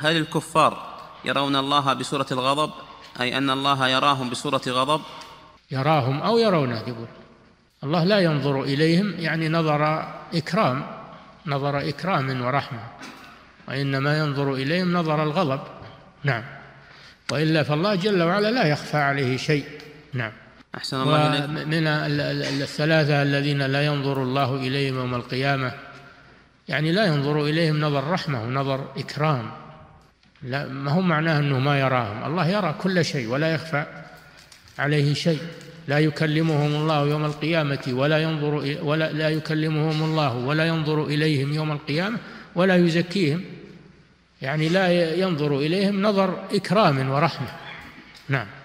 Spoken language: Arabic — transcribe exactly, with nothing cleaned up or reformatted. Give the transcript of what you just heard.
هل الكفار يرون الله بصورة الغضب، أي أن الله يراهم بصورة غضب؟ يراهم أو يرونه، يقول الله لا ينظر إليهم، يعني نظر إكرام، نظر إكرام ورحمة، وإنما ينظر إليهم نظر الغضب. نعم. وإلا فالله جل وعلا لا يخفى عليه شيء. نعم. أحسن الله إليك. ومن الثلاثة الذين لا ينظر الله إليهم يوم القيامة، يعني لا ينظر إليهم نظر رحمة ونظر إكرام، لا، ما هو معناه أنه ما يراهم، الله يرى كل شيء ولا يخفى عليه شيء. لا يكلمهم الله يوم القيامة ولا ينظر ولا لا يكلمهم الله ولا ينظر إليهم يوم القيامة ولا يزكيهم، يعني لا ينظر إليهم نظر إكرام ورحمة. نعم.